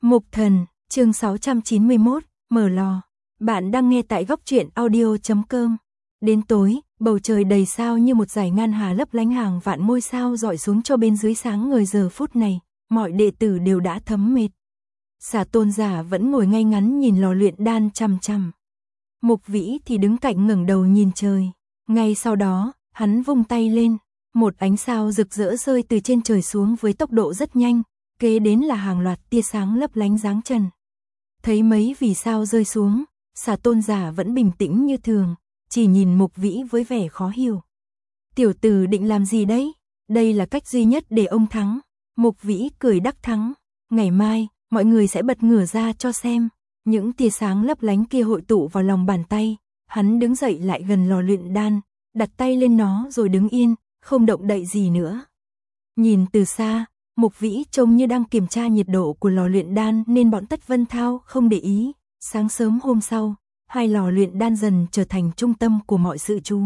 Mục Thần, chương 691, mở lò. Bạn đang nghe tại góc truyện audio.com. Đến tối, bầu trời đầy sao như một dải ngân hà lấp lánh, hàng vạn ngôi sao dọi xuống cho bên dưới sáng ngời. Giờ phút này, mọi đệ tử đều đã thấm mệt. Xà Tôn giả vẫn ngồi ngay ngắn nhìn lò luyện đan chằm chằm. Mục Vĩ thì đứng cạnh ngẩng đầu nhìn trời. Ngay sau đó, hắn vung tay lên, một ánh sao rực rỡ rơi từ trên trời xuống với tốc độ rất nhanh. Kế đến là hàng loạt tia sáng lấp lánh giáng trần. Thấy mấy vì sao rơi xuống, Xà Tôn giả vẫn bình tĩnh như thường, chỉ nhìn Mục Vĩ với vẻ khó hiểu. Tiểu tử định làm gì đấy? Đây là cách duy nhất để ông thắng. Mục Vĩ cười đắc thắng. Ngày mai, mọi người sẽ bật ngửa ra cho xem. Những tia sáng lấp lánh kia hội tụ vào lòng bàn tay. Hắn đứng dậy lại gần lò luyện đan, đặt tay lên nó rồi đứng yên, không động đậy gì nữa. Nhìn từ xa, Mục Vĩ trông như đang kiểm tra nhiệt độ của lò luyện đan nên bọn Tất Vân Thao không để ý. Sáng sớm hôm sau, hai lò luyện đan dần trở thành trung tâm của mọi sự chú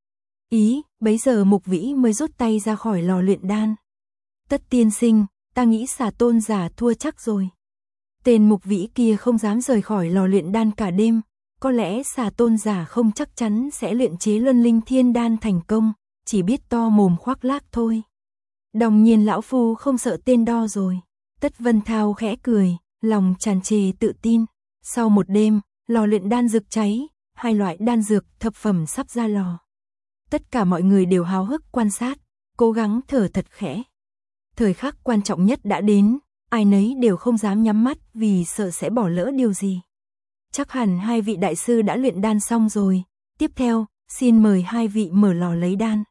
ý. Bấy giờ Mục Vĩ mới rút tay ra khỏi lò luyện đan. Tất tiên sinh, ta nghĩ Xà Tôn giả thua chắc rồi. Tên Mục Vĩ kia không dám rời khỏi lò luyện đan cả đêm. Có lẽ Xà Tôn giả không chắc chắn sẽ luyện chế Luân Linh Thiên Đan thành công, chỉ biết to mồm khoác lác thôi. Đồng nhiên lão phu không sợ tên đo rồi. Tất Vân Thao khẽ cười, lòng tràn trề tự tin. Sau một đêm, lò luyện đan rực cháy, hai loại đan dược thập phẩm sắp ra lò. Tất cả mọi người đều háo hức quan sát, cố gắng thở thật khẽ. Thời khắc quan trọng nhất đã đến, ai nấy đều không dám nhắm mắt vì sợ sẽ bỏ lỡ điều gì. Chắc hẳn hai vị đại sư đã luyện đan xong rồi. Tiếp theo, xin mời hai vị mở lò lấy đan.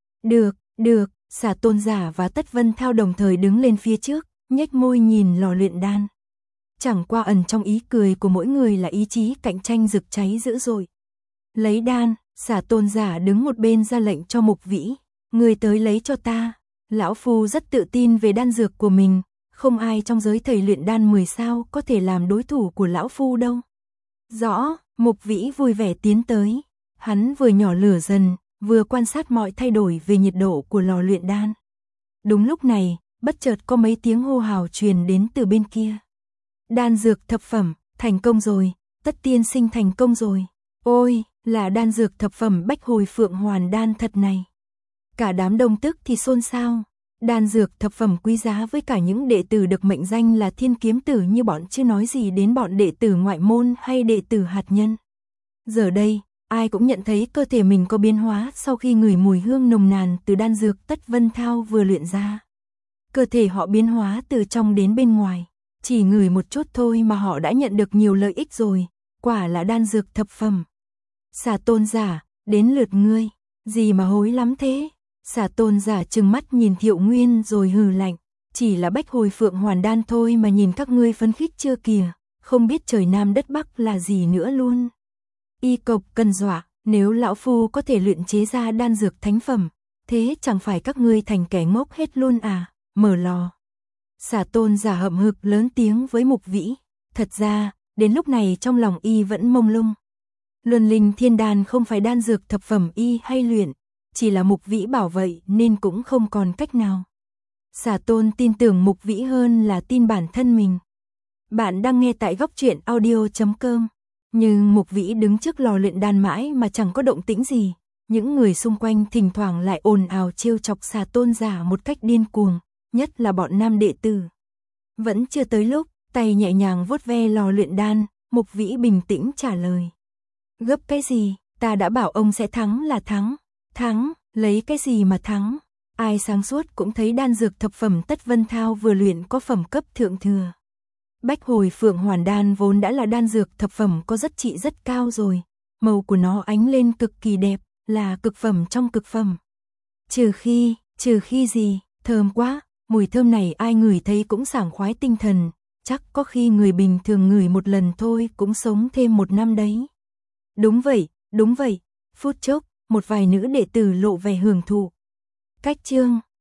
Được. Xà Tôn giả và Tất Vân Thao đồng thời đứng lên phía trước, nhếch môi nhìn lò luyện đan. Chẳng qua ẩn trong ý cười của mỗi người là ý chí cạnh tranh rực cháy dữ dội. Lấy đan, Xà Tôn giả đứng một bên ra lệnh cho Mục Vĩ. Người tới lấy cho ta. Lão phu rất tự tin về đan dược của mình. Không ai trong giới thầy luyện đan 10 sao có thể làm đối thủ của lão phu đâu. Rõ, Mục Vĩ vui vẻ tiến tới. Hắn vừa nhỏ lửa dần, vừa quan sát mọi thay đổi về nhiệt độ của lò luyện đan. Đúng lúc này, bất chợt có mấy tiếng hô hào truyền đến từ bên kia. Đan dược thập phẩm, thành công rồi, Tất tiên sinh thành công rồi. Ôi, là đan dược thập phẩm Bách Hồi Phượng Hoàn đan thật này. Cả đám đông tức thì xôn xao. Đan dược thập phẩm quý giá với cả những đệ tử được mệnh danh là thiên kiếm tử như bọn, chưa nói gì đến bọn đệ tử ngoại môn hay đệ tử hạt nhân. Giờ đây, ai cũng nhận thấy cơ thể mình có biến hóa sau khi ngửi mùi hương nồng nàn từ đan dược Tất Vân Thao vừa luyện ra. Cơ thể họ biến hóa từ trong đến bên ngoài. Chỉ ngửi một chút thôi mà họ đã nhận được nhiều lợi ích rồi. Quả là đan dược thập phẩm. Xà Tôn giả, đến lượt ngươi. Gì mà hối lắm thế? Xà Tôn giả trừng mắt nhìn Thiệu Nguyên rồi hừ lạnh. Chỉ là Bách Hồi Phượng Hoàn đan thôi mà nhìn các ngươi phấn khích chưa kìa. Không biết trời Nam đất Bắc là gì nữa luôn. Y cộc cần dọa, nếu lão phu có thể luyện chế ra đan dược thánh phẩm, thế chẳng phải các ngươi thành kẻ ngốc hết luôn à? Mở lò. Xà Tôn giả hậm hực lớn tiếng với Mục Vĩ. Thật ra, đến lúc này trong lòng y vẫn mông lung. Luân Linh Thiên Đan không phải đan dược thập phẩm y hay luyện, chỉ là Mục Vĩ bảo vậy nên cũng không còn cách nào. Xà Tôn tin tưởng Mục Vĩ hơn là tin bản thân mình. Bạn đang nghe tại góc truyện audio.com. Nhưng Mục Vĩ đứng trước lò luyện đan mãi mà chẳng có động tĩnh gì. Những người xung quanh thỉnh thoảng lại ồn ào trêu chọc Xà Tôn giả một cách điên cuồng, nhất là bọn nam đệ tử. Vẫn chưa tới lúc, tay nhẹ nhàng vuốt ve lò luyện đan, Mục Vĩ bình tĩnh trả lời. Gấp cái gì, ta đã bảo ông sẽ thắng là thắng. Thắng, lấy cái gì mà thắng? Ai sáng suốt cũng thấy đan dược thập phẩm Tất Vân Thao vừa luyện có phẩm cấp thượng thừa. Bách Hồi Phượng Hoàn đan vốn đã là đan dược thập phẩm có giá trị rất cao rồi. Màu của nó ánh lên cực kỳ đẹp, là cực phẩm trong cực phẩm. Trừ khi gì, thơm quá, mùi thơm này ai ngửi thấy cũng sảng khoái tinh thần. Chắc có khi người bình thường ngửi một lần thôi cũng sống thêm 1 năm đấy. Đúng vậy. Phút chốc, một vài nữ đệ tử lộ vẻ hưởng thụ. Cách chương